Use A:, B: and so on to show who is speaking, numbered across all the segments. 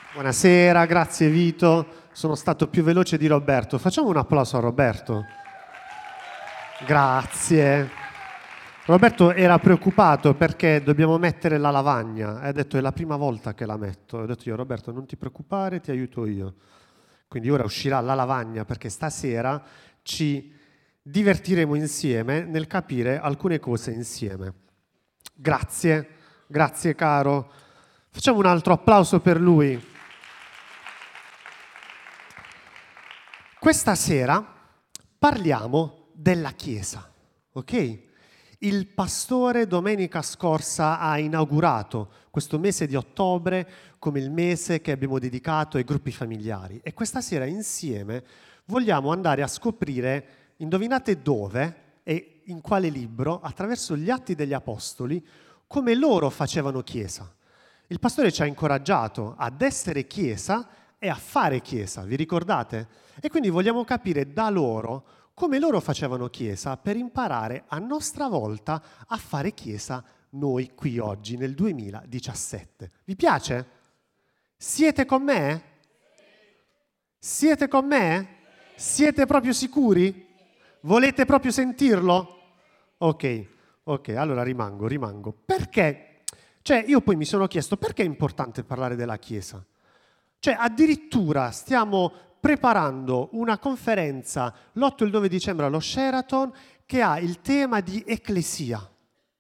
A: Buonasera, grazie Vito. Sono stato più veloce di Roberto. Facciamo un applauso a Roberto. Grazie. Roberto era preoccupato perché dobbiamo mettere la lavagna. Ha detto è la prima volta che la metto. Ho detto io, Roberto, non ti preoccupare, ti aiuto io. Quindi ora uscirà la lavagna perché stasera ci divertiremo insieme nel capire alcune cose insieme. Grazie, grazie caro. Facciamo un altro applauso per lui. Questa sera parliamo della Chiesa, ok? Il pastore domenica scorsa ha inaugurato questo mese di ottobre come il mese che abbiamo dedicato ai gruppi familiari e questa sera insieme vogliamo andare a scoprire, indovinate dove e in quale libro, attraverso gli Atti degli Apostoli, come loro facevano Chiesa. Il pastore ci ha incoraggiato ad essere Chiesa e a fare Chiesa, vi ricordate? E quindi vogliamo capire da loro come loro facevano Chiesa per imparare a nostra volta a fare Chiesa noi qui oggi nel 2017. Vi piace? Siete con me? Siete con me? Siete proprio sicuri? Volete proprio sentirlo? Ok, allora rimango. Perché? Cioè, io poi mi sono chiesto perché è importante parlare della Chiesa? Cioè, addirittura stiamo preparando una conferenza l'8 e il 9 dicembre allo Sheraton che ha il tema di Ecclesia.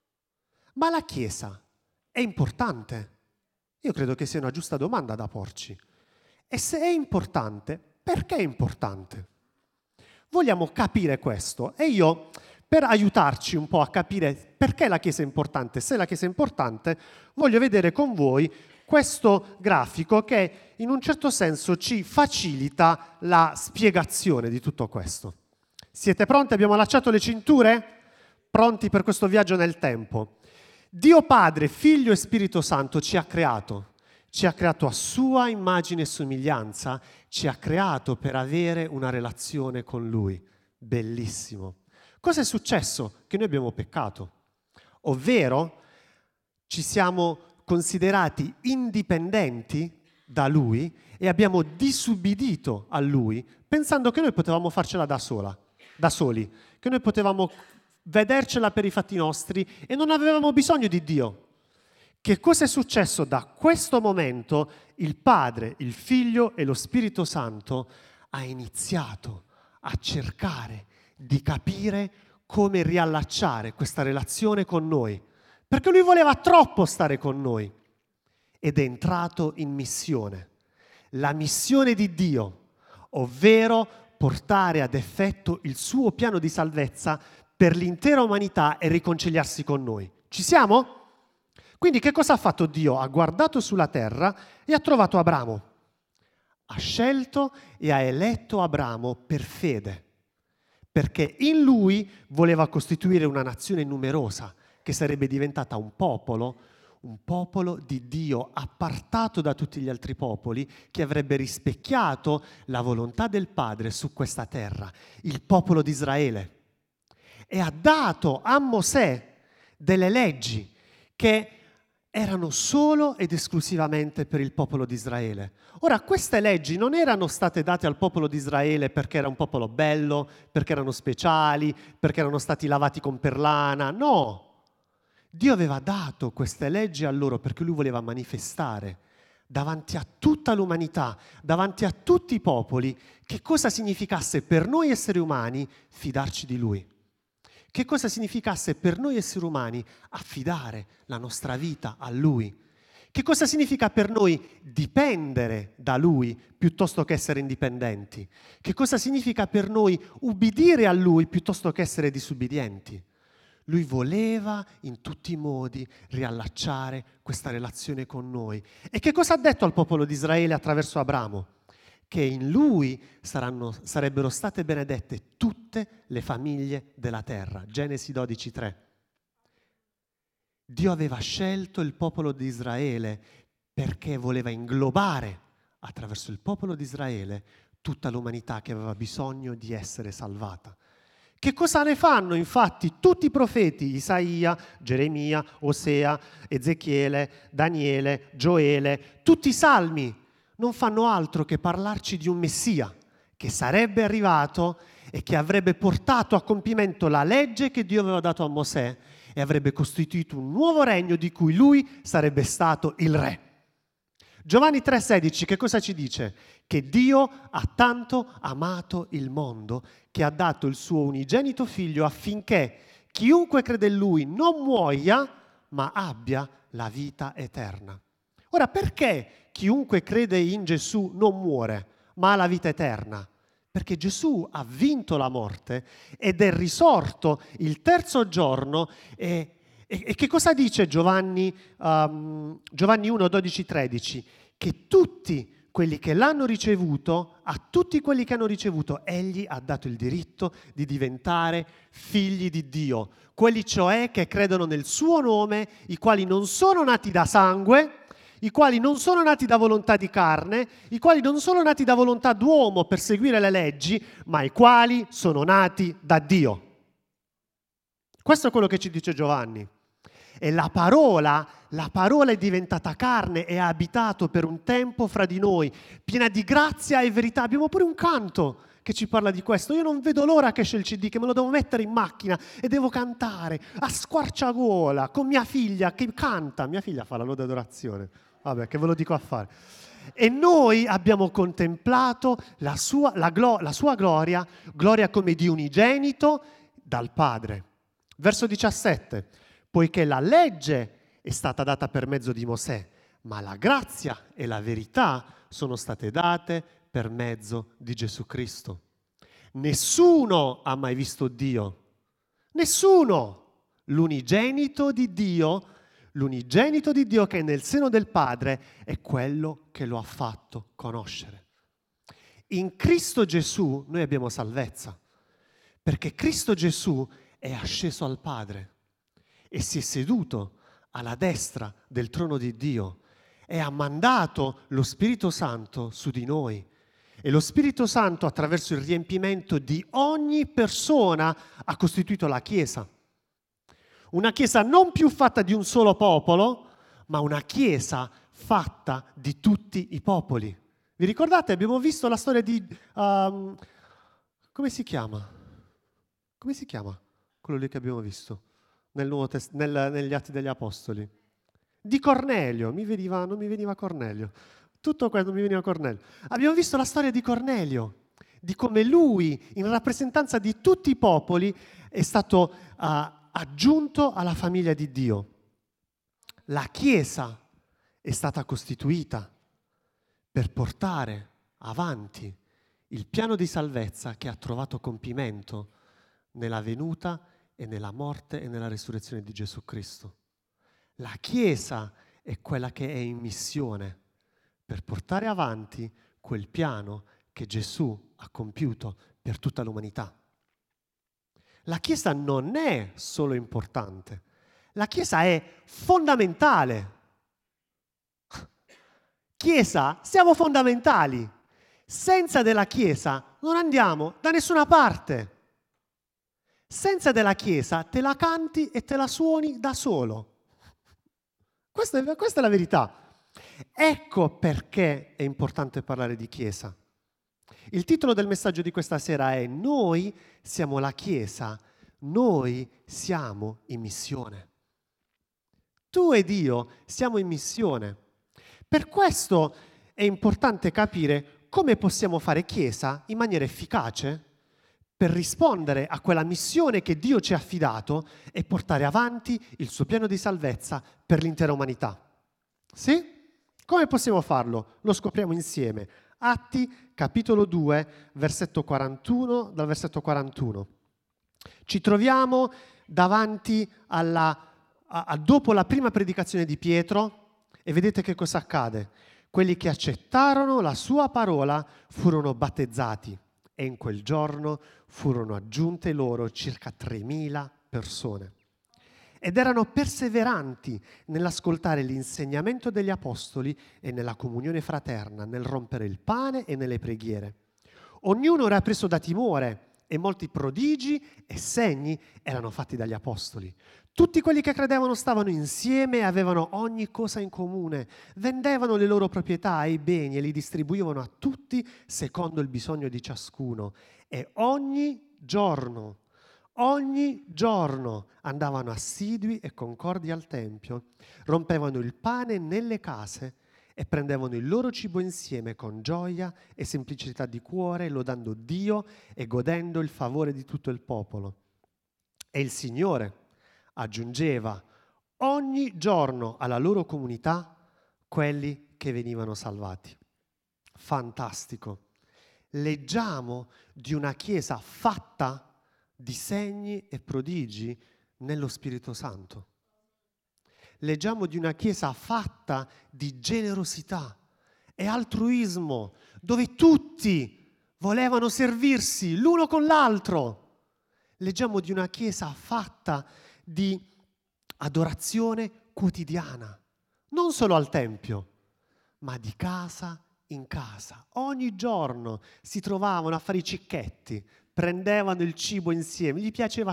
A: Ma la Chiesa è importante? Io credo che sia una giusta domanda da porci. E se è importante, perché è importante? Vogliamo capire questo e io, per aiutarci un po' a capire perché la Chiesa è importante, se la Chiesa è importante, voglio vedere con voi questo grafico che in un certo senso ci facilita la spiegazione di tutto questo. Siete pronti? Abbiamo allacciato le cinture? Pronti per questo viaggio nel tempo? Dio Padre, Figlio e Spirito Santo ci ha creato a sua immagine e somiglianza, ci ha creato per avere una relazione con Lui. Bellissimo. Cosa è successo? Che noi abbiamo peccato, ovvero ci siamo considerati indipendenti da Lui e abbiamo disubbidito a Lui pensando che noi potevamo farcela da soli, che noi potevamo vedercela per i fatti nostri e non avevamo bisogno di Dio. Che cosa è successo da questo momento? Il Padre, il Figlio e lo Spirito Santo ha iniziato a cercare di capire come riallacciare questa relazione con noi, perché Lui voleva troppo stare con noi ed è entrato in missione. La missione di Dio, ovvero portare ad effetto il suo piano di salvezza per l'intera umanità e riconciliarsi con noi. Ci siamo? Quindi che cosa ha fatto Dio? Ha guardato sulla terra e ha trovato Abramo. Ha scelto e ha eletto Abramo per fede, perché in lui voleva costituire una nazione numerosa che sarebbe diventata un popolo di Dio appartato da tutti gli altri popoli che avrebbe rispecchiato la volontà del Padre su questa terra, il popolo di Israele. E ha dato a Mosè delle leggi che erano solo ed esclusivamente per il popolo di Israele. Ora, queste leggi non erano state date al popolo di Israele perché era un popolo bello, perché erano speciali, perché erano stati lavati con perlana, no! Dio aveva dato queste leggi a loro perché Lui voleva manifestare davanti a tutta l'umanità, davanti a tutti i popoli, che cosa significasse per noi esseri umani fidarci di Lui. Che cosa significasse per noi esseri umani affidare la nostra vita a Lui? Che cosa significa per noi dipendere da Lui piuttosto che essere indipendenti? Che cosa significa per noi ubbidire a Lui piuttosto che essere disubbidienti? Lui voleva in tutti i modi riallacciare questa relazione con noi. E che cosa ha detto al popolo di Israele attraverso Abramo? Che in lui sarebbero state benedette tutte le famiglie della terra. Genesi 12:3. Dio aveva scelto il popolo di Israele perché voleva inglobare attraverso il popolo di Israele tutta l'umanità che aveva bisogno di essere salvata. Che cosa ne fanno infatti tutti i profeti, Isaia, Geremia, Osea, Ezechiele, Daniele, Gioele, tutti i salmi? non fanno altro che parlarci di un Messia che sarebbe arrivato e che avrebbe portato a compimento la legge che Dio aveva dato a Mosè e avrebbe costituito un nuovo regno di cui lui sarebbe stato il re. Giovanni 3,16 che cosa ci dice? Che Dio ha tanto amato il mondo che ha dato il suo unigenito figlio affinché chiunque crede in lui non muoia ma abbia la vita eterna. Ora, perché chiunque crede in Gesù non muore ma ha la vita eterna? Perché Gesù ha vinto la morte ed è risorto il terzo giorno. E che cosa dice Giovanni 1, 12, 13? Che tutti quelli che l'hanno ricevuto, a tutti quelli che hanno ricevuto, egli ha dato il diritto di diventare figli di Dio. Quelli cioè che credono nel suo nome, i quali non sono nati da sangue, i quali non sono nati da volontà di carne, i quali non sono nati da volontà d'uomo per seguire le leggi, ma i quali sono nati da Dio. Questo è quello che ci dice Giovanni. E la parola è diventata carne e ha abitato per un tempo fra di noi, piena di grazia e verità. Abbiamo pure un canto che ci parla di questo. Io non vedo l'ora che esce il CD, che me lo devo mettere in macchina e devo cantare a squarciagola con mia figlia che canta. Mia figlia fa la lode adorazione. Vabbè, che ve lo dico a fare. E noi abbiamo contemplato la sua gloria come di unigenito dal Padre. Verso 17. Poiché la legge è stata data per mezzo di Mosè, ma la grazia e la verità sono state date per mezzo di Gesù Cristo. Nessuno ha mai visto Dio. Nessuno. L'unigenito di Dio che è nel seno del Padre è quello che lo ha fatto conoscere. In Cristo Gesù noi abbiamo salvezza, perché Cristo Gesù è asceso al Padre e si è seduto alla destra del trono di Dio e ha mandato lo Spirito Santo su di noi. E lo Spirito Santo, attraverso il riempimento di ogni persona, ha costituito la Chiesa. Una Chiesa non più fatta di un solo popolo, ma una Chiesa fatta di tutti i popoli. Vi ricordate? Abbiamo visto la storia di... come si chiama? Come si chiama quello lì che abbiamo visto negli Atti degli Apostoli? Di Cornelio. Non mi veniva Cornelio. Tutto questo mi veniva Cornelio. Abbiamo visto la storia di Cornelio, di come lui, in rappresentanza di tutti i popoli, è stato aggiunto alla famiglia di Dio. La Chiesa è stata costituita per portare avanti il piano di salvezza che ha trovato compimento nella venuta e nella morte e nella risurrezione di Gesù Cristo. La Chiesa è quella che è in missione per portare avanti quel piano che Gesù ha compiuto per tutta l'umanità. La Chiesa non è solo importante, la Chiesa è fondamentale. Chiesa, siamo fondamentali. Senza della Chiesa non andiamo da nessuna parte. Senza della Chiesa te la canti e te la suoni da solo. Questa è la verità. Ecco perché è importante parlare di Chiesa. Il titolo del messaggio di questa sera è Noi siamo la Chiesa, noi siamo in missione. Tu ed io siamo in missione. Per questo è importante capire come possiamo fare Chiesa in maniera efficace per rispondere a quella missione che Dio ci ha affidato e portare avanti il suo piano di salvezza per l'intera umanità. Sì? Come possiamo farlo? Lo scopriamo insieme. Atti, capitolo 2, versetto 41, dal versetto 41. Ci troviamo davanti dopo la prima predicazione di Pietro e vedete che cosa accade. Quelli che accettarono la sua parola furono battezzati e in quel giorno furono aggiunte loro circa 3.000 persone. Ed erano perseveranti nell'ascoltare l'insegnamento degli apostoli e nella comunione fraterna, nel rompere il pane e nelle preghiere. Ognuno era preso da timore e molti prodigi e segni erano fatti dagli apostoli. Tutti quelli che credevano stavano insieme e avevano ogni cosa in comune. Vendevano le loro proprietà e i beni e li distribuivano a tutti secondo il bisogno di ciascuno. E ogni giorno andavano assidui e concordi al Tempio, rompevano il pane nelle case e prendevano il loro cibo insieme con gioia e semplicità di cuore, lodando Dio e godendo il favore di tutto il popolo. E il Signore aggiungeva ogni giorno alla loro comunità quelli che venivano salvati. Fantastico. Leggiamo di una Chiesa fatta di segni e prodigi nello Spirito Santo. Leggiamo di una Chiesa fatta di generosità e altruismo, dove tutti volevano servirsi l'uno con l'altro. Leggiamo di una Chiesa fatta di adorazione quotidiana, non solo al Tempio, ma di casa in casa. Ogni giorno si trovavano a fare i cicchetti, prendevano il cibo insieme, gli piaceva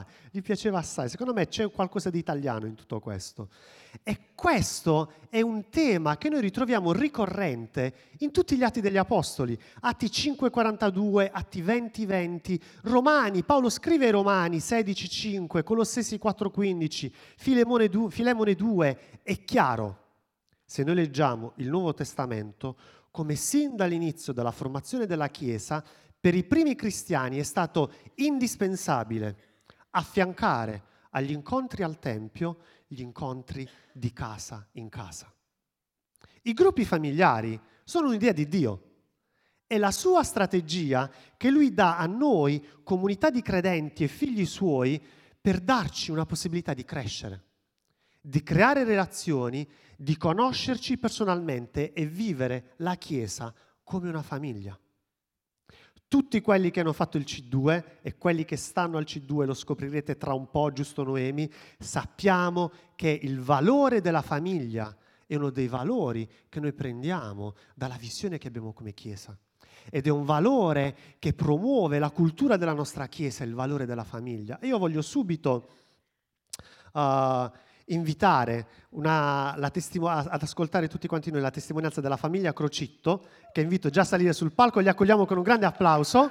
A: assai. Secondo me c'è qualcosa di italiano in tutto questo. E questo è un tema che noi ritroviamo ricorrente in tutti gli Atti degli Apostoli, Atti 5,42, Atti 20,20, Romani, Paolo scrive ai Romani 16,5, Colossesi 4,15, Filemone 2, è chiaro. Se noi leggiamo il Nuovo Testamento, come sin dall'inizio della formazione della Chiesa, per i primi cristiani è stato indispensabile affiancare agli incontri al Tempio gli incontri di casa in casa. I gruppi familiari sono un'idea di Dio. È la sua strategia che Lui dà a noi, comunità di credenti e figli Suoi, per darci una possibilità di crescere, di creare relazioni, di conoscerci personalmente e vivere la Chiesa come una famiglia. Tutti quelli che hanno fatto il C2 e quelli che stanno al C2, lo scoprirete tra un po', giusto Noemi, sappiamo che il valore della famiglia è uno dei valori che noi prendiamo dalla visione che abbiamo come Chiesa. Ed è un valore che promuove la cultura della nostra Chiesa, il valore della famiglia. E io voglio subito invitare ad ascoltare tutti quanti noi la testimonianza della famiglia Crocitto, che invito già a salire sul palco e li accogliamo con un grande applauso,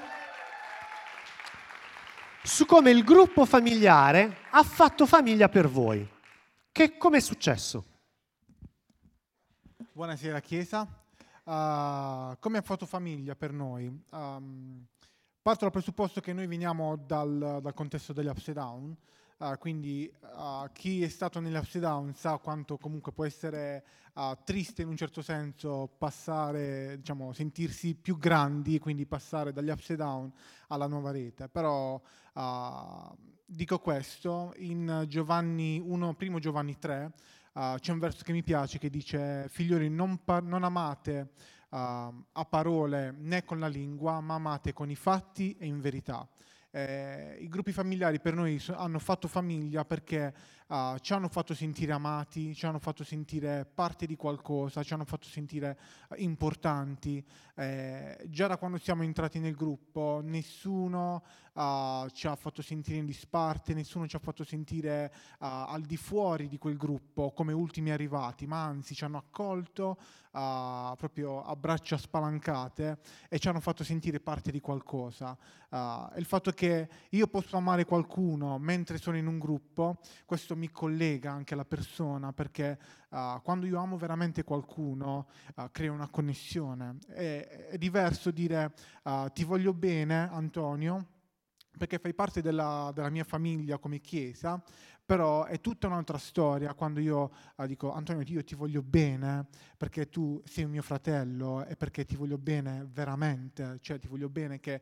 A: su come il gruppo familiare ha fatto famiglia per voi. Come è successo?
B: Buonasera Chiesa. Come ha fatto famiglia per noi? Parto dal presupposto che noi veniamo dal contesto degli upside down, quindi chi è stato negli upside down sa quanto comunque può essere triste in un certo senso passare, diciamo, sentirsi più grandi, quindi passare dagli upside down alla nuova rete. Però dico questo, in Giovanni 1, primo Giovanni 3, c'è un verso che mi piace che dice: figlioli, non amate a parole né con la lingua, ma amate con i fatti e in verità. I gruppi familiari per noi hanno fatto famiglia perché ci hanno fatto sentire amati, ci hanno fatto sentire parte di qualcosa, ci hanno fatto sentire importanti. Già da quando siamo entrati nel gruppo nessuno ci ha fatto sentire in disparte, nessuno ci ha fatto sentire al di fuori di quel gruppo come ultimi arrivati, ma anzi ci hanno accolto proprio a braccia spalancate e ci hanno fatto sentire parte di qualcosa. Il fatto che io posso amare qualcuno mentre sono in un gruppo, questo mi collega anche alla persona, perché quando io amo veramente qualcuno creo una connessione. È diverso dire ti voglio bene Antonio, perché fai parte della mia famiglia come Chiesa, però è tutta un'altra storia quando io dico Antonio, io ti voglio bene perché tu sei un mio fratello e perché ti voglio bene veramente, cioè ti voglio bene che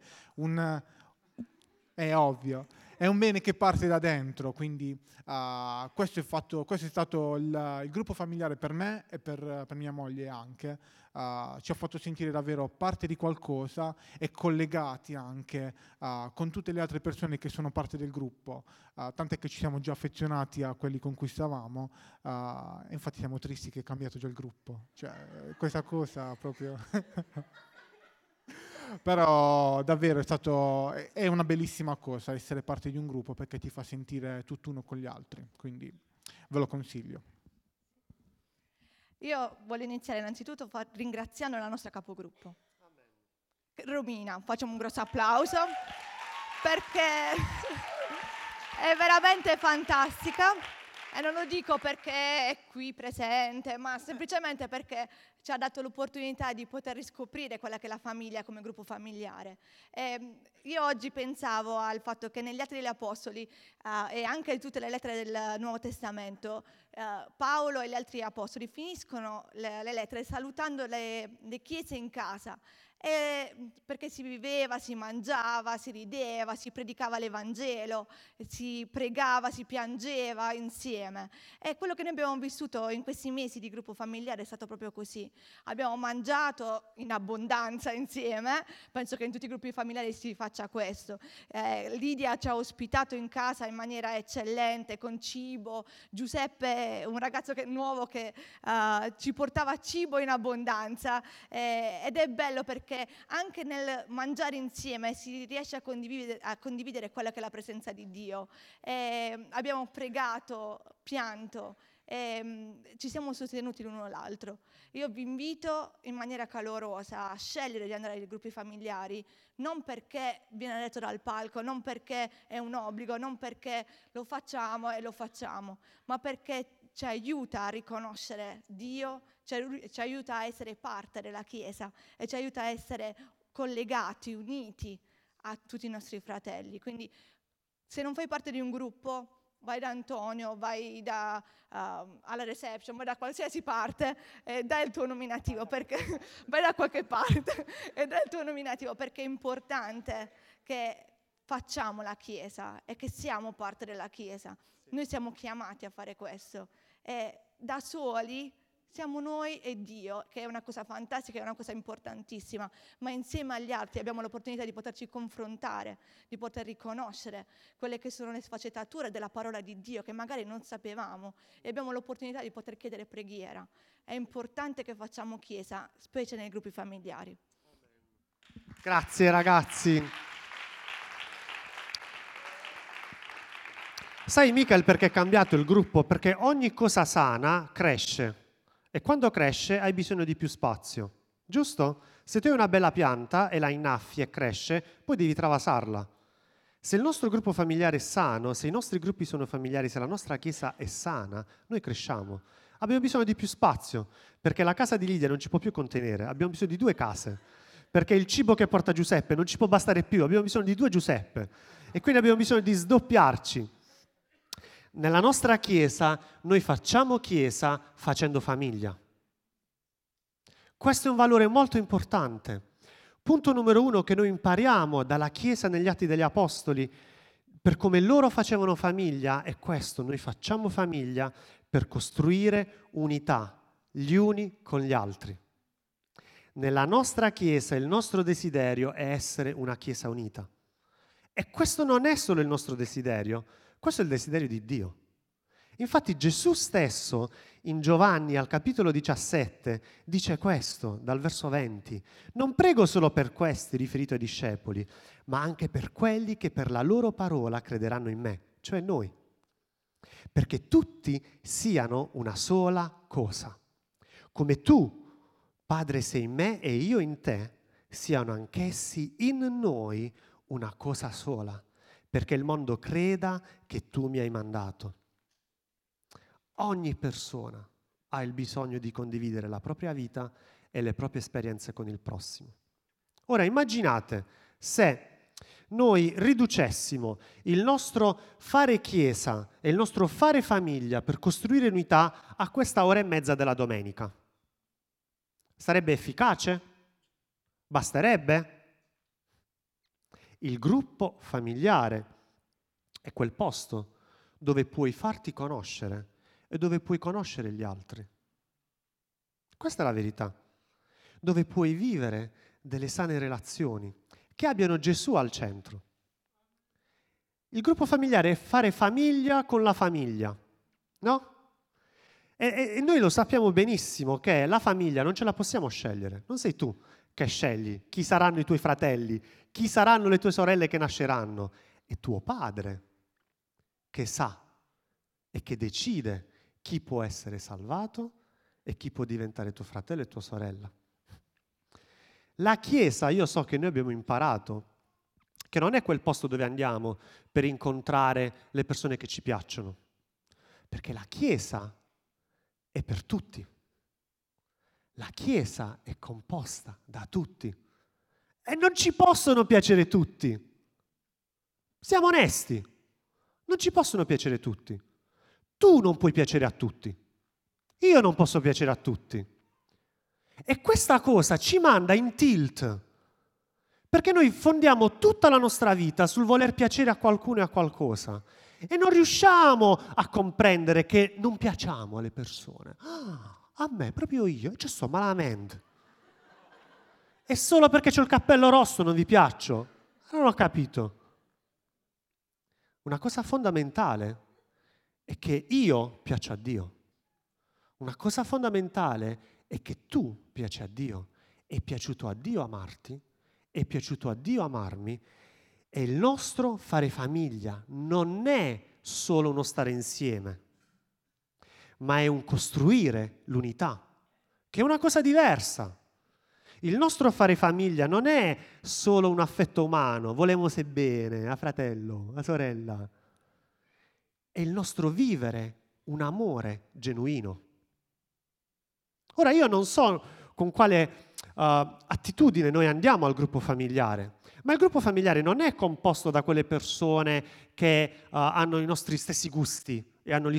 B: è ovvio, è un bene che parte da dentro, quindi questo è stato il gruppo familiare per me e per mia moglie anche. Ci ha fatto sentire davvero parte di qualcosa e collegati anche con tutte le altre persone che sono parte del gruppo, tant'è che ci siamo già affezionati a quelli con cui stavamo, e infatti siamo tristi che è cambiato già il gruppo, cioè questa cosa proprio... Però davvero è una bellissima cosa essere parte di un gruppo, perché ti fa sentire tutt'uno con gli altri, quindi ve lo consiglio.
C: Io voglio iniziare innanzitutto ringraziando la nostra capogruppo. Romina, facciamo un grosso applauso perché è veramente fantastica, e non lo dico perché è qui presente, ma semplicemente perché ci ha dato l'opportunità di poter riscoprire quella che è la famiglia come gruppo familiare. Io oggi pensavo al fatto che negli Atti degli Apostoli e anche in tutte le lettere del Nuovo Testamento, Paolo e gli altri apostoli finiscono le lettere salutando le chiese in casa. Perché si viveva, si mangiava, si rideva, si predicava l'Evangelo, si pregava, si piangeva insieme. E quello che noi abbiamo vissuto in questi mesi di gruppo familiare è stato proprio così. Abbiamo mangiato in abbondanza insieme, penso che in tutti i gruppi familiari si faccia questo. Lidia ci ha ospitato in casa in maniera eccellente, con cibo. Giuseppe, un ragazzo nuovo che ci portava cibo in abbondanza, ed è bello perché anche nel mangiare insieme si riesce a condividere quella che è la presenza di Dio. Abbiamo pregato, pianto, ci siamo sostenuti l'uno l'altro. Io vi invito in maniera calorosa a scegliere di andare ai gruppi familiari, non perché viene detto dal palco, non perché è un obbligo, non perché lo facciamo, ma perché ci aiuta a riconoscere Dio, ci aiuta a essere parte della Chiesa e ci aiuta a essere collegati, uniti a tutti i nostri fratelli. Quindi se non fai parte di un gruppo, vai da Antonio, vai alla reception, vai da qualsiasi parte e dai il tuo nominativo, perché vai da qualche parte e dai il tuo nominativo, perché è importante che facciamo la Chiesa e che siamo parte della Chiesa. Noi siamo chiamati a fare questo, e da soli siamo noi e Dio, che è una cosa fantastica, è una cosa importantissima, ma insieme agli altri abbiamo l'opportunità di poterci confrontare, di poter riconoscere quelle che sono le sfaccettature della parola di Dio che magari non sapevamo, e abbiamo l'opportunità di poter chiedere preghiera. È importante che facciamo Chiesa, specie nei gruppi familiari.
A: Grazie ragazzi. Sai Michael perché è cambiato il gruppo? Perché ogni cosa sana cresce. E quando cresce hai bisogno di più spazio, giusto? Se tu hai una bella pianta e la innaffi e cresce, poi devi travasarla. Se il nostro gruppo familiare è sano, se i nostri gruppi sono familiari, se la nostra chiesa è sana, noi cresciamo. Abbiamo bisogno di più spazio, perché la casa di Lidia non ci può più contenere, abbiamo bisogno di 2 case, perché il cibo che porta Giuseppe non ci può bastare più, abbiamo bisogno di 2 Giuseppe, e quindi abbiamo bisogno di sdoppiarci. Nella nostra chiesa noi facciamo chiesa facendo famiglia. Questo è un valore molto importante. Punto numero 1 che noi impariamo dalla chiesa negli Atti degli Apostoli, per come loro facevano famiglia, è questo: noi facciamo famiglia per costruire unità gli uni con gli altri. Nella nostra chiesa il nostro desiderio è essere una chiesa unita. E questo non è solo il nostro desiderio, questo è il desiderio di Dio. Infatti Gesù stesso in Giovanni al capitolo 17 dice questo, dal verso 20: non prego solo per questi, riferito ai discepoli, ma anche per quelli che per la loro parola crederanno in me, cioè noi, perché tutti siano una sola cosa. Come tu, Padre, sei in me e io in te, siano anch'essi in noi una cosa sola, perché il mondo creda che tu mi hai mandato. Ogni persona ha il bisogno di condividere la propria vita e le proprie esperienze con il prossimo. Ora immaginate se noi riducessimo il nostro fare chiesa e il nostro fare famiglia per costruire unità a questa ora e mezza della domenica. Sarebbe efficace? Basterebbe? Il gruppo familiare è quel posto dove puoi farti conoscere e dove puoi conoscere gli altri. Questa è la verità. Dove puoi vivere delle sane relazioni che abbiano Gesù al centro. Il gruppo familiare è fare famiglia con la famiglia, no? E noi lo sappiamo benissimo che la famiglia non ce la possiamo scegliere. Non sei tu che scegli, chi saranno i tuoi fratelli, chi saranno le tue sorelle che nasceranno. È tuo Padre che sa e che decide chi può essere salvato e chi può diventare tuo fratello e tua sorella. La Chiesa, io so che noi abbiamo imparato che non è quel posto dove andiamo per incontrare le persone che ci piacciono, perché la Chiesa è per tutti. La Chiesa è composta da tutti e non ci possono piacere tutti. Siamo onesti, non ci possono piacere tutti. Tu non puoi piacere a tutti, io non posso piacere a tutti. E questa cosa ci manda in tilt, perché noi fondiamo tutta la nostra vita sul voler piacere a qualcuno e a qualcosa e non riusciamo a comprendere che non piacciamo alle persone. A me, proprio io ci sto malamente. E solo perché c'ho il cappello rosso non vi piaccio? Non ho capito. Una cosa fondamentale è che io piaccia a Dio. Una cosa fondamentale è che tu piaci a Dio. È piaciuto a Dio amarti, è piaciuto a Dio amarmi, e il nostro fare famiglia non è solo uno stare insieme, ma è un costruire l'unità, che è una cosa diversa. Il nostro fare famiglia non è solo un affetto umano, volemo bene, a fratello, a sorella. È il nostro vivere un amore genuino. Ora io non so con quale attitudine noi andiamo al gruppo familiare, ma il gruppo familiare non è composto da quelle persone che hanno i nostri stessi gusti e hanno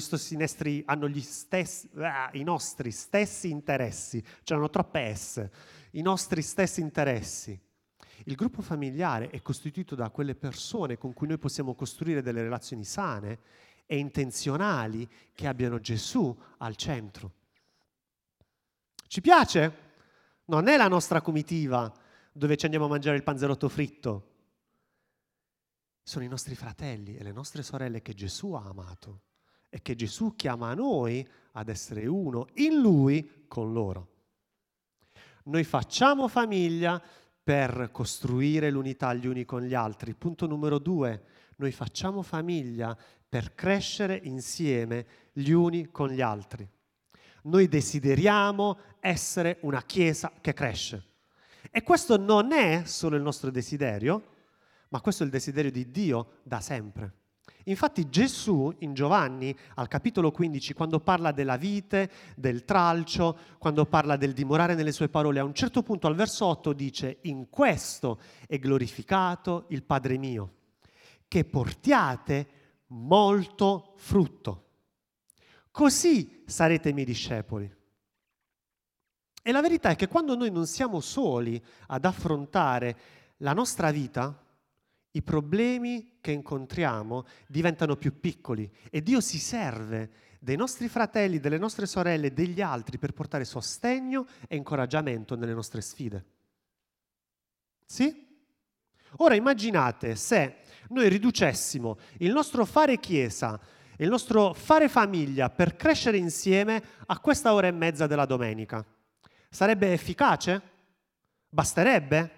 A: i nostri stessi interessi, c'erano troppe S, i nostri stessi interessi. Il gruppo familiare è costituito da quelle persone con cui noi possiamo costruire delle relazioni sane e intenzionali che abbiano Gesù al centro. Ci piace? Non è la nostra comitiva dove ci andiamo a mangiare il panzerotto fritto. Sono i nostri fratelli e le nostre sorelle che Gesù ha amato e che Gesù chiama noi ad essere uno in Lui con loro. Noi facciamo famiglia per costruire l'unità gli uni con gli altri. Punto numero 2, noi facciamo famiglia per crescere insieme gli uni con gli altri. Noi desideriamo essere una Chiesa che cresce. E questo non è solo il nostro desiderio, ma questo è il desiderio di Dio da sempre. Infatti Gesù in Giovanni al capitolo 15, quando parla della vite, del tralcio, quando parla del dimorare nelle sue parole, a un certo punto al verso 8 dice: in questo è glorificato il Padre mio, che portiate molto frutto. Così sarete miei discepoli. E la verità è che quando noi non siamo soli ad affrontare la nostra vita, i problemi che incontriamo diventano più piccoli e Dio si serve dei nostri fratelli, delle nostre sorelle, degli altri per portare sostegno e incoraggiamento nelle nostre sfide. Sì? Ora immaginate se noi riducessimo il nostro fare chiesa, il nostro fare famiglia per crescere insieme a questa ora e mezza della domenica. Sarebbe efficace? Basterebbe?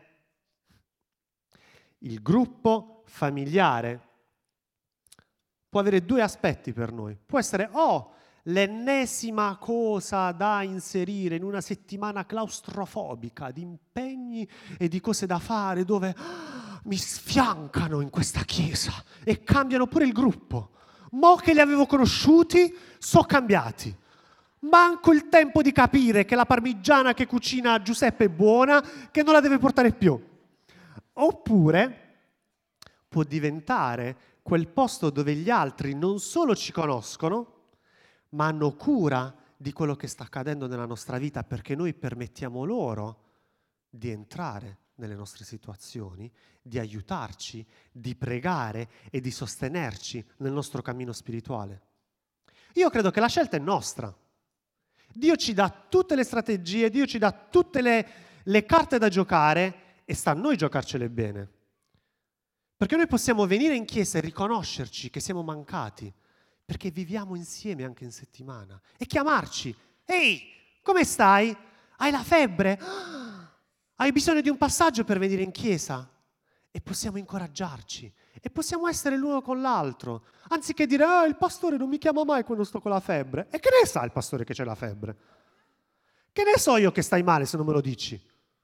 A: Il gruppo familiare può avere due aspetti per noi. Può essere l'ennesima cosa da inserire in una settimana claustrofobica di impegni e di cose da fare dove mi sfiancano in questa chiesa e cambiano pure il gruppo. Mo che li avevo conosciuti, sono cambiati. Manco il tempo di capire che la parmigiana che cucina Giuseppe è buona, che non la deve portare più. Oppure può diventare quel posto dove gli altri non solo ci conoscono, ma hanno cura di quello che sta accadendo nella nostra vita, perché noi permettiamo loro di entrare nelle nostre situazioni, di aiutarci, di pregare e di sostenerci nel nostro cammino spirituale. Io credo che la scelta è nostra. Dio ci dà tutte le strategie, Dio ci dà tutte le carte da giocare e sta a noi giocarcele bene. Perché noi possiamo venire in chiesa e riconoscerci che siamo mancati, perché viviamo insieme anche in settimana, e chiamarci: ehi, come stai? Hai la febbre? Hai Hai bisogno di un passaggio per venire in chiesa? E possiamo incoraggiarci. E possiamo essere l'uno con l'altro. Anziché dire, il pastore non mi chiama mai quando sto con la febbre. E che ne sa il pastore che c'è la febbre? Che ne so io che stai male se non me lo dici?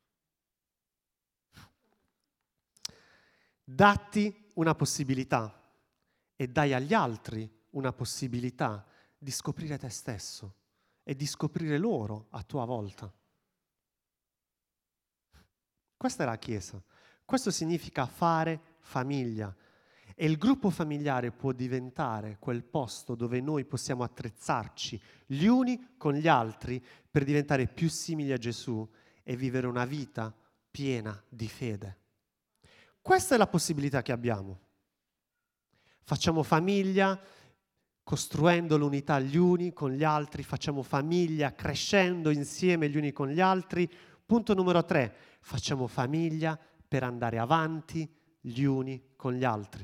A: Datti una possibilità e dai agli altri una possibilità di scoprire te stesso e di scoprire loro a tua volta. Questa è la Chiesa. Questo significa fare famiglia. E il gruppo familiare può diventare quel posto dove noi possiamo attrezzarci gli uni con gli altri per diventare più simili a Gesù e vivere una vita piena di fede. Questa è la possibilità che abbiamo. Facciamo famiglia costruendo l'unità gli uni con gli altri, facciamo famiglia crescendo insieme gli uni con gli altri. Punto numero 3, facciamo famiglia per andare avanti gli uni con gli altri.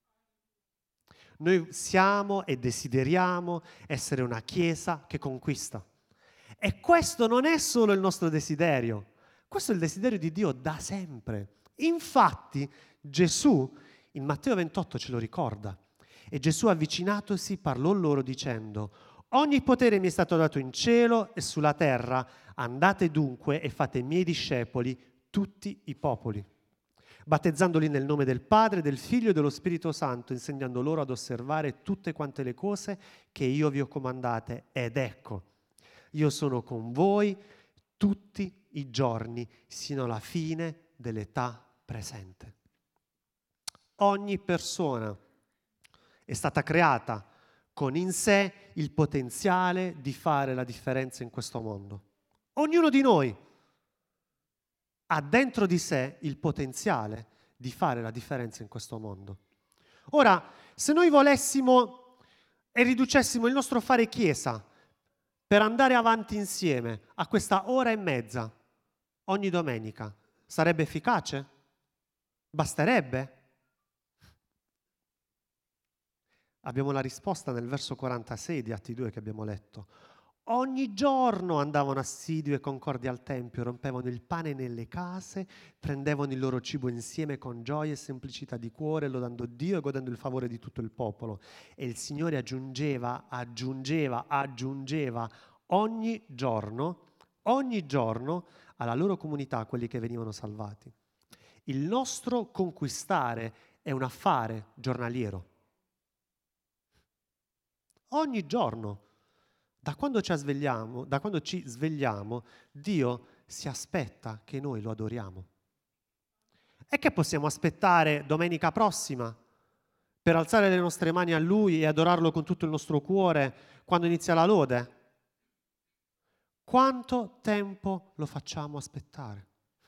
A: Noi siamo e desideriamo essere una Chiesa che conquista. E questo non è solo il nostro desiderio, questo è il desiderio di Dio da sempre. Infatti Gesù in Matteo 28 ce lo ricorda. E Gesù avvicinatosi parlò loro dicendo: ogni potere mi è stato dato in cielo e sulla terra, andate dunque e fate miei discepoli tutti i popoli, battezzandoli nel nome del Padre, del Figlio e dello Spirito Santo, insegnando loro ad osservare tutte quante le cose che io vi ho comandate. Ed ecco, io sono con voi tutti i giorni, sino alla fine dell'età presente. Ogni persona è stata creata con in sé il potenziale di fare la differenza in questo mondo. Ognuno di noi ha dentro di sé il potenziale di fare la differenza in questo mondo. Ora, se noi volessimo e riducessimo il nostro fare chiesa per andare avanti insieme a questa ora e mezza ogni domenica, sarebbe efficace? Basterebbe? Abbiamo la risposta nel verso 46 di Atti 2 che abbiamo letto. Ogni giorno andavano assidui e concordi al Tempio, rompevano il pane nelle case, prendevano il loro cibo insieme con gioia e semplicità di cuore, lodando Dio e godendo il favore di tutto il popolo. E il Signore aggiungeva ogni giorno alla loro comunità quelli che venivano salvati. Il nostro conquistare è un affare giornaliero. Ogni giorno. Da quando ci svegliamo, Dio si aspetta che noi lo adoriamo. E che possiamo aspettare domenica prossima per alzare le nostre mani a Lui e adorarlo con tutto il nostro cuore quando inizia la lode? Quanto tempo lo facciamo aspettare?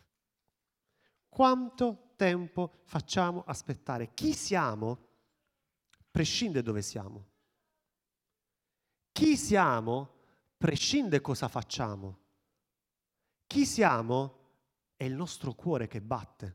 A: Quanto tempo facciamo aspettare? Chi siamo prescinde dove siamo. Chi siamo prescinde cosa facciamo. Chi siamo è il nostro cuore che batte.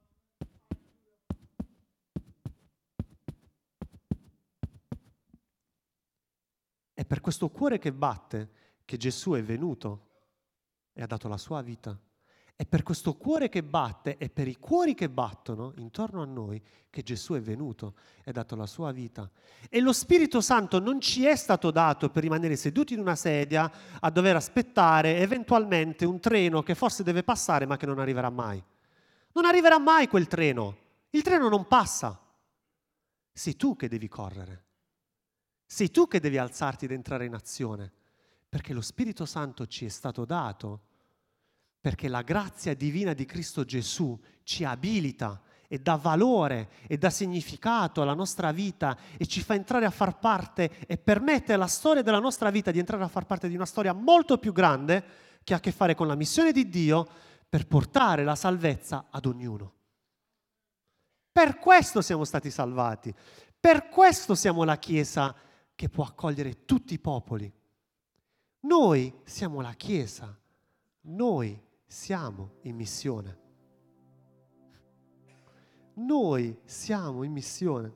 A: È per questo cuore che batte che Gesù è venuto e ha dato la sua vita. È per questo cuore che batte e per i cuori che battono intorno a noi che Gesù è venuto e ha dato la sua vita. E lo Spirito Santo non ci è stato dato per rimanere seduti in una sedia a dover aspettare eventualmente un treno che forse deve passare ma che non arriverà mai. Non arriverà mai quel treno. Il treno non passa. Sei tu che devi correre. Sei tu che devi alzarti ed entrare in azione. Perché lo Spirito Santo ci è stato dato perché la grazia divina di Cristo Gesù ci abilita e dà valore e dà significato alla nostra vita e ci fa entrare a far parte e permette alla storia della nostra vita di entrare a far parte di una storia molto più grande che ha a che fare con la missione di Dio per portare la salvezza ad ognuno. Per questo siamo stati salvati, per questo siamo la Chiesa che può accogliere tutti i popoli. Noi siamo la Chiesa, noi siamo in missione. Noi siamo in missione.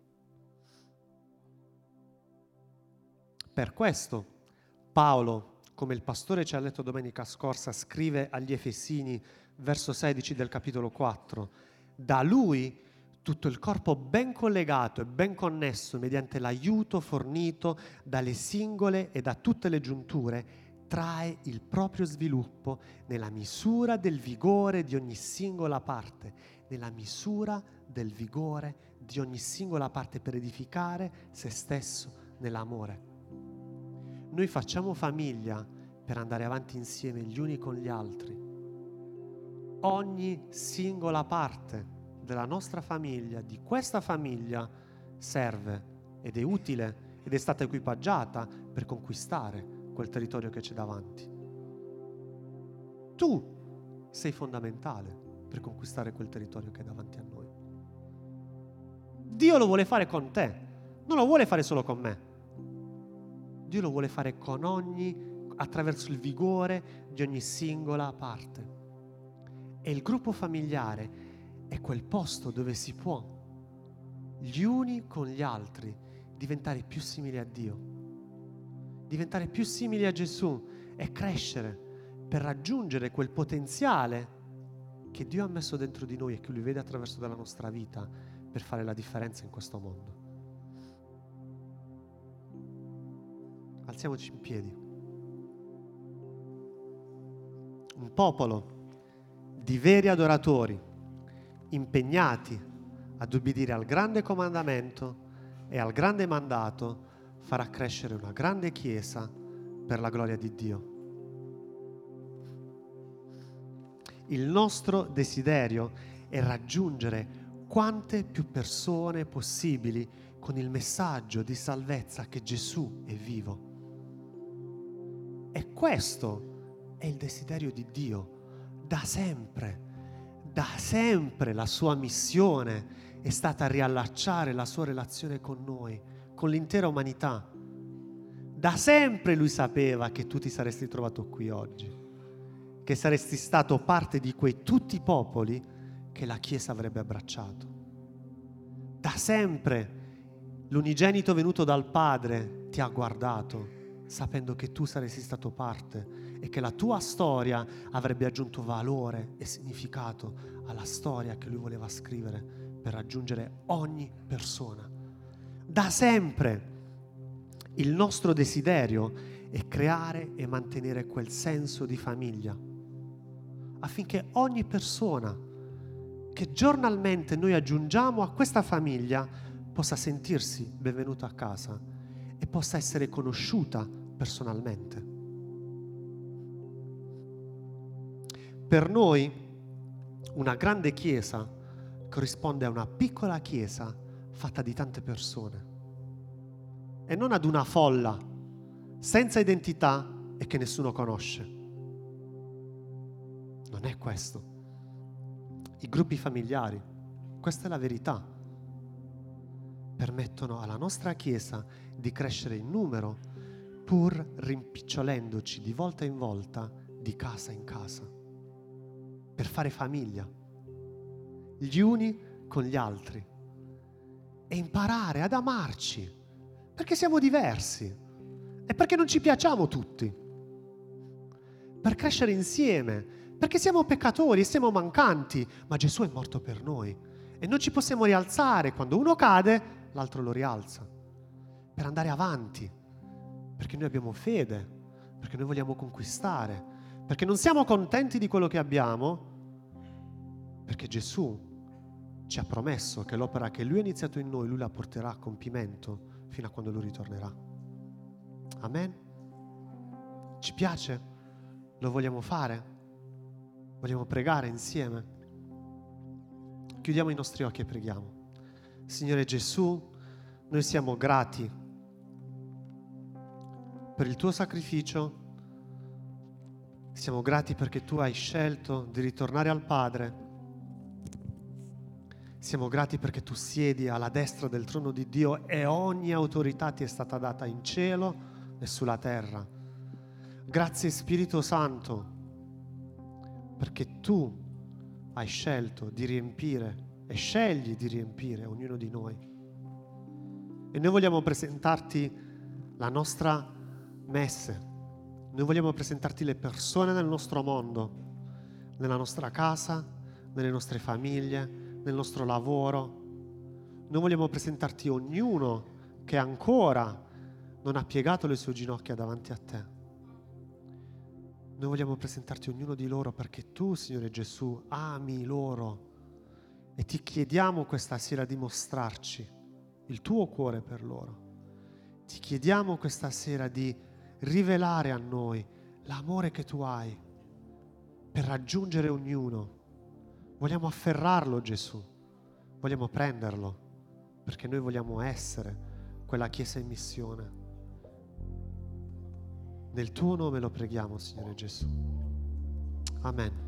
A: Per questo Paolo, come il pastore ci ha letto domenica scorsa, scrive agli Efesini verso 16 del capitolo 4. Da Lui tutto il corpo ben collegato e ben connesso mediante l'aiuto fornito dalle singole e da tutte le giunture trae il proprio sviluppo nella misura del vigore di ogni singola parte, nella misura del vigore di ogni singola parte per edificare se stesso nell'amore. Noi facciamo famiglia per andare avanti insieme gli uni con gli altri. Ogni singola parte della nostra famiglia, di questa famiglia, serve ed è utile ed è stata equipaggiata per conquistare quel territorio che c'è davanti. Tu sei fondamentale per conquistare quel territorio che è davanti a noi. Dio lo vuole fare con te, non lo vuole fare solo con me. Dio lo vuole fare attraverso il vigore di ogni singola parte. E il gruppo familiare è quel posto dove si può, gli uni con gli altri, diventare più simili a Dio, diventare più simili a Gesù e crescere per raggiungere quel potenziale che Dio ha messo dentro di noi e che Lui vede attraverso della nostra vita per fare la differenza in questo mondo. Alziamoci in piedi. Un popolo di veri adoratori, impegnati ad ubbidire al grande comandamento e al grande mandato, farà crescere una grande chiesa per la gloria di Dio. Il nostro desiderio è raggiungere quante più persone possibili con il messaggio di salvezza che Gesù è vivo. E questo è il desiderio di Dio. Da sempre la sua missione è stata riallacciare la sua relazione con noi, con l'intera umanità. Da sempre Lui sapeva che tu ti saresti trovato qui oggi, che saresti stato parte di quei tutti i popoli che la Chiesa avrebbe abbracciato. Da sempre l'unigenito venuto dal Padre ti ha guardato, sapendo che tu saresti stato parte e che la tua storia avrebbe aggiunto valore e significato alla storia che Lui voleva scrivere per raggiungere ogni persona. Da sempre il nostro desiderio è creare e mantenere quel senso di famiglia, affinché ogni persona che giornalmente noi aggiungiamo a questa famiglia possa sentirsi benvenuta a casa e possa essere conosciuta personalmente. Per noi una grande chiesa corrisponde a una piccola chiesa fatta di tante persone e non ad una folla senza identità e che nessuno conosce. Non è questo. I gruppi familiari, questa è la verità, permettono alla nostra chiesa di crescere in numero pur rimpicciolendoci di volta in volta, di casa in casa, per fare famiglia, gli uni con gli altri, e imparare ad amarci, perché siamo diversi e perché non ci piacciamo tutti, per crescere insieme, perché siamo peccatori e siamo mancanti, ma Gesù è morto per noi e noi ci possiamo rialzare. Quando uno cade, l'altro lo rialza, per andare avanti, perché noi abbiamo fede, perché noi vogliamo conquistare, perché non siamo contenti di quello che abbiamo, perché Gesù ci ha promesso che l'opera che Lui ha iniziato in noi, Lui la porterà a compimento fino a quando Lui ritornerà. Amen? Ci piace? Lo vogliamo fare? Vogliamo pregare insieme? Chiudiamo i nostri occhi e preghiamo. Signore Gesù, noi siamo grati per il tuo sacrificio, siamo grati perché tu hai scelto di ritornare al Padre, siamo grati perché tu siedi alla destra del trono di Dio e ogni autorità ti è stata data in cielo e sulla terra. Grazie Spirito Santo, perché tu hai scelto di riempire e scegli di riempire ognuno di noi. E noi vogliamo presentarti la nostra messe, noi vogliamo presentarti le persone nel nostro mondo, nella nostra casa, nelle nostre famiglie, nel nostro lavoro. Noi vogliamo presentarti ognuno che ancora non ha piegato le sue ginocchia davanti a te. Noi vogliamo presentarti ognuno di loro perché tu, Signore Gesù, ami loro e ti chiediamo questa sera di mostrarci il tuo cuore per loro. Ti chiediamo questa sera di rivelare a noi l'amore che tu hai per raggiungere ognuno. Vogliamo afferrarlo, Gesù, vogliamo prenderlo, perché noi vogliamo essere quella Chiesa in missione. Nel tuo nome lo preghiamo, Signore Gesù. Amen.